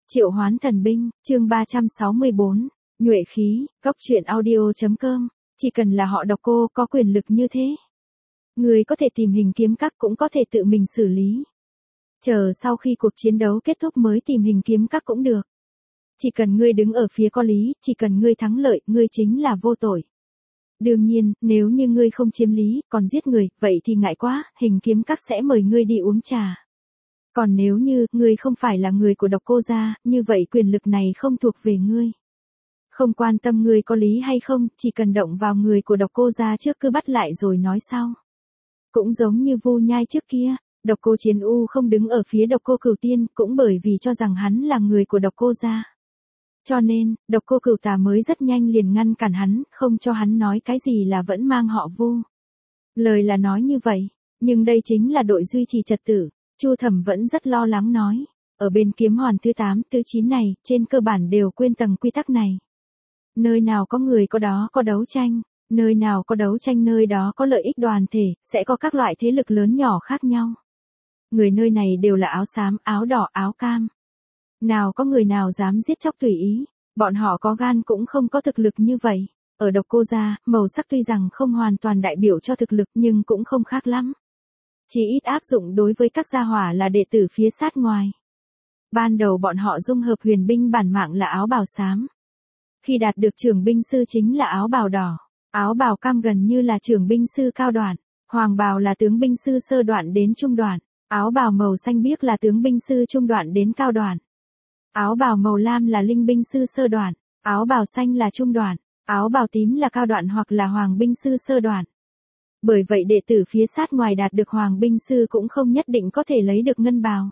Triệu Hoán Thần Binh, chương 364, Nhuệ Khí, Góc Truyện Audio.com, chỉ cần là họ Độc Cô có quyền lực như thế. Người có thể tìm hình kiếm các cũng có thể tự mình xử lý. Chờ sau khi cuộc chiến đấu kết thúc mới tìm hình kiếm các cũng được. Chỉ cần ngươi đứng ở phía có lý, chỉ cần ngươi thắng lợi, ngươi chính là vô tội. Đương nhiên, nếu như ngươi không chiếm lý, còn giết người, vậy thì ngại quá, hình kiếm các sẽ mời ngươi đi uống trà. Còn nếu như, ngươi không phải là người của Độc Cô gia, như vậy quyền lực này không thuộc về ngươi. Không quan tâm ngươi có lý hay không, chỉ cần động vào người của Độc Cô gia trước cứ bắt lại rồi nói sau. Cũng giống như Vu Nhai trước kia, Độc Cô Chiến U không đứng ở phía Độc Cô Cửu Tiên, cũng bởi vì cho rằng hắn là người của Độc Cô gia. Cho nên, Độc Cô Cửu Tà mới rất nhanh liền ngăn cản hắn, không cho hắn nói cái gì là vẫn mang họ Vu. Lời là nói như vậy, nhưng đây chính là đội duy trì trật tự. Chu Thẩm vẫn rất lo lắng nói, ở bên kiếm hoàn thứ 8, thứ 9 này, trên cơ bản đều quên tầng quy tắc này. Nơi nào có người có đó có đấu tranh, nơi nào có đấu tranh nơi đó có lợi ích đoàn thể, sẽ có các loại thế lực lớn nhỏ khác nhau. Người nơi này đều là áo xám, áo đỏ, áo cam. Nào có người nào dám giết chóc tùy ý, bọn họ có gan cũng không có thực lực như vậy. Ở Độc Cô gia, màu sắc tuy rằng không hoàn toàn đại biểu cho thực lực nhưng cũng không khác lắm. Chỉ ít áp dụng đối với các gia hỏa là đệ tử phía sát ngoài. Ban đầu bọn họ dung hợp huyền binh bản mạng là áo bào xám. Khi đạt được trưởng binh sư chính là áo bào đỏ. Áo bào cam gần như là trưởng binh sư cao đoạn. Hoàng bào là tướng binh sư sơ đoạn đến trung đoạn. Áo bào màu xanh biếc là tướng binh sư trung đoạn đến cao đoạn. Áo bào màu lam là linh binh sư sơ đoạn. Áo bào xanh là trung đoạn. Áo bào tím là cao đoạn hoặc là hoàng binh sư sơ đoạn. Bởi vậy đệ tử phía sát ngoài đạt được hoàng binh sư cũng không nhất định có thể lấy được ngân bào.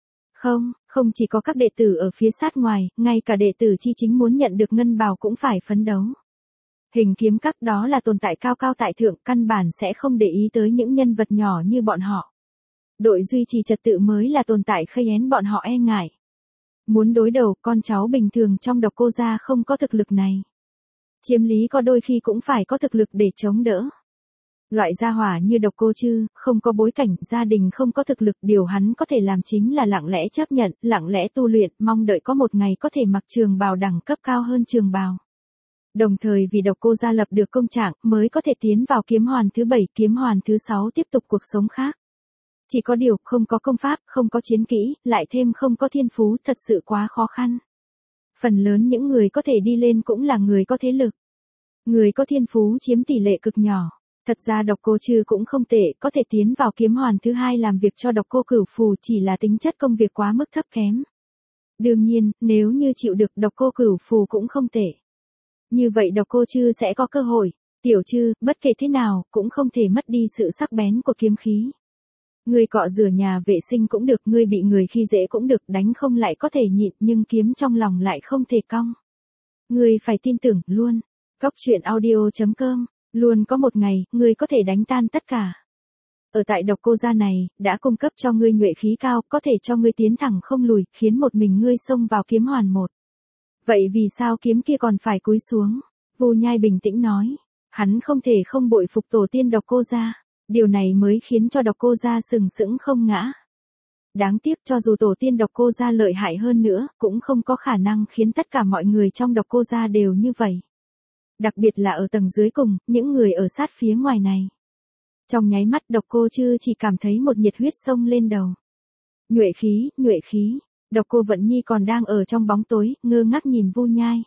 Không chỉ có các đệ tử ở phía sát ngoài, ngay cả đệ tử chi chính muốn nhận được ngân bào cũng phải phấn đấu. Hình kiếm các đó là tồn tại cao cao tại thượng, căn bản sẽ không để ý tới những nhân vật nhỏ như bọn họ. Đội duy trì trật tự mới là tồn tại khây én bọn họ e ngại. Muốn đối đầu, con cháu bình thường trong Độc Cô gia không có thực lực này. Chiếm lý có đôi khi cũng phải có thực lực để chống đỡ. Loại gia hỏa như Độc Cô Trư, không có bối cảnh, gia đình không có thực lực, điều hắn có thể làm chính là lặng lẽ chấp nhận, lặng lẽ tu luyện, mong đợi có một ngày có thể mặc trường bào đẳng cấp cao hơn trường bào. Đồng thời vì Độc Cô gia lập được công trạng, mới có thể tiến vào kiếm hoàn thứ 7, kiếm hoàn thứ 6 tiếp tục cuộc sống khác. Chỉ có điều, không có công pháp, không có chiến kỹ, lại thêm không có thiên phú, thật sự quá khó khăn. Phần lớn những người có thể đi lên cũng là người có thế lực. Người có thiên phú chiếm tỷ lệ cực nhỏ. Thật ra Độc Cô Trư cũng không tệ, có thể tiến vào kiếm hoàn thứ 2 làm việc cho Độc Cô Cửu Phù, chỉ là tính chất công việc quá mức thấp kém. Đương nhiên, nếu như chịu được Độc Cô Cửu Phù cũng không tệ. Như vậy Độc Cô Trư sẽ có cơ hội. Tiểu Trư, bất kể thế nào, cũng không thể mất đi sự sắc bén của kiếm khí. Ngươi cọ rửa nhà vệ sinh cũng được, ngươi bị người khi dễ cũng được, đánh không lại có thể nhịn, nhưng kiếm trong lòng lại không thể cong. Ngươi phải tin tưởng, luôn. Góc Truyện Audio.com. Luôn có một ngày, ngươi có thể đánh tan tất cả. Ở tại Độc Cô gia này, đã cung cấp cho ngươi nhuệ khí cao, có thể cho ngươi tiến thẳng không lùi, khiến một mình ngươi xông vào kiếm hoàn 1. Vậy vì sao kiếm kia còn phải cúi xuống? Vu Nhai bình tĩnh nói. Hắn không thể không bội phục tổ tiên Độc Cô gia. Điều này mới khiến cho Độc Cô gia sừng sững không ngã. Đáng tiếc cho dù tổ tiên Độc Cô gia lợi hại hơn nữa, cũng không có khả năng khiến tất cả mọi người trong Độc Cô gia đều như vậy. Đặc biệt là ở tầng dưới cùng, những người ở sát phía ngoài này. Trong nháy mắt Độc Cô Trư chỉ cảm thấy một nhiệt huyết sông lên đầu. Nhuệ khí, nhuệ khí. Độc Cô Vận Nhi còn đang ở trong bóng tối, ngơ ngác nhìn Vu Nhai.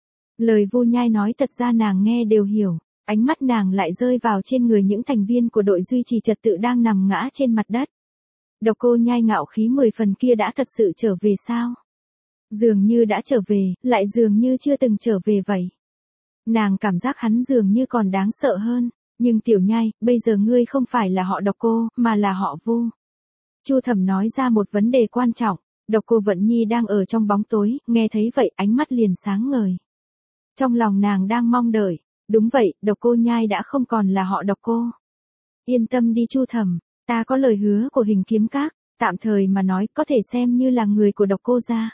Lời Vu Nhai nói thật ra nàng nghe đều hiểu, ánh mắt nàng lại rơi vào trên người những thành viên của đội duy trì trật tự đang nằm ngã trên mặt đất. Độc Cô Nhai ngạo khí 10 phần kia đã thật sự trở về sao? Dường như đã trở về, lại dường như chưa từng trở về vậy. Nàng cảm giác hắn dường như còn đáng sợ hơn, nhưng Tiểu Nhai, bây giờ ngươi không phải là họ Độc Cô, mà là họ Vu. Chu Thẩm nói ra một vấn đề quan trọng, Độc Cô Vận Nhi đang ở trong bóng tối, nghe thấy vậy ánh mắt liền sáng ngời. Trong lòng nàng đang mong đợi, đúng vậy, Độc Cô Nhai đã không còn là họ Độc Cô. Yên tâm đi Chu Thẩm, ta có lời hứa của hình kiếm các, tạm thời mà nói có thể xem như là người của Độc Cô gia.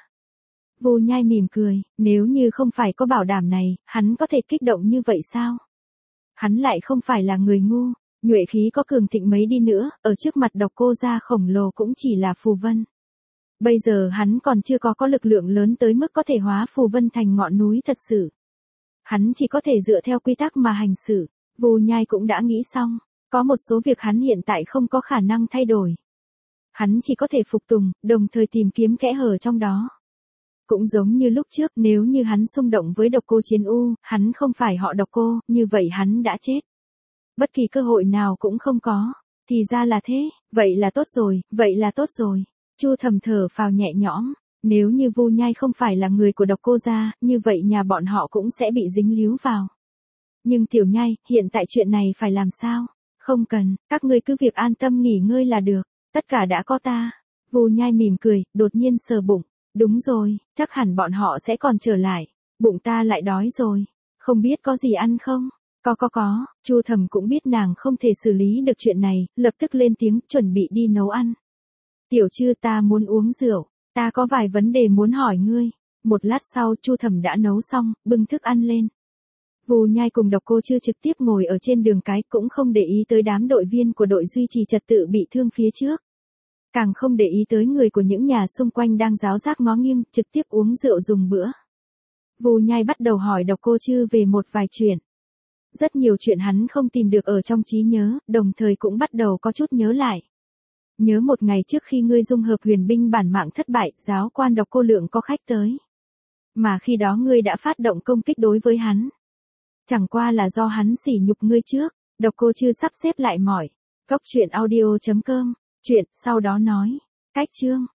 Vu Nhai mỉm cười, nếu như không phải có bảo đảm này, hắn có thể kích động như vậy sao? Hắn lại không phải là người ngu, nhuệ khí có cường thịnh mấy đi nữa, ở trước mặt Độc Cô gia khổng lồ cũng chỉ là phù vân. Bây giờ hắn còn chưa có lực lượng lớn tới mức có thể hóa phù vân thành ngọn núi thật sự. Hắn chỉ có thể dựa theo quy tắc mà hành xử. Vu Nhai cũng đã nghĩ xong, có một số việc hắn hiện tại không có khả năng thay đổi. Hắn chỉ có thể phục tùng, đồng thời tìm kiếm kẽ hở trong đó. Cũng giống như lúc trước, nếu như hắn xung động với độc cô Chiến U, hắn không phải họ Độc Cô, như vậy hắn đã chết. Bất kỳ cơ hội nào cũng không có. Thì ra là thế, vậy là tốt rồi, vậy là tốt rồi. Chu Thầm thở phào nhẹ nhõm, nếu như Vu Nhai không phải là người của Độc Cô gia, như vậy nhà bọn họ cũng sẽ bị dính líu vào. Nhưng Tiểu Nhai, hiện tại chuyện này phải làm sao? Không cần, các ngươi cứ việc an tâm nghỉ ngơi là được, tất cả đã có ta. Vu Nhai mỉm cười, đột nhiên sờ bụng, đúng rồi, chắc hẳn bọn họ sẽ còn trở lại, bụng ta lại đói rồi, không biết có gì ăn không? Có, Chu Thầm cũng biết nàng không thể xử lý được chuyện này, lập tức lên tiếng chuẩn bị đi nấu ăn. Tiểu Trư, ta muốn uống rượu, ta có vài vấn đề muốn hỏi ngươi. Một lát sau Chu Thầm đã nấu xong, bưng thức ăn lên. Vu Nhai cùng Độc Cô Trư trực tiếp ngồi ở trên đường cái, cũng không để ý tới đám đội viên của đội duy trì trật tự bị thương phía trước. Càng không để ý tới người của những nhà xung quanh đang ráo rác ngó nghiêng, trực tiếp uống rượu dùng bữa. Vu Nhai bắt đầu hỏi Độc Cô Trư về một vài chuyện. Rất nhiều chuyện hắn không tìm được ở trong trí nhớ, đồng thời cũng bắt đầu có chút nhớ lại. Nhớ một ngày trước khi ngươi dung hợp huyền binh bản mạng thất bại, giáo quan Độc Cô Lượng có khách tới. Mà khi đó ngươi đã phát động công kích đối với hắn. Chẳng qua là do hắn sỉ nhục ngươi trước. Độc Cô Trư sắp xếp lại mọi. Góc truyện audio.com. Chuyện, sau đó nói. Cách chương.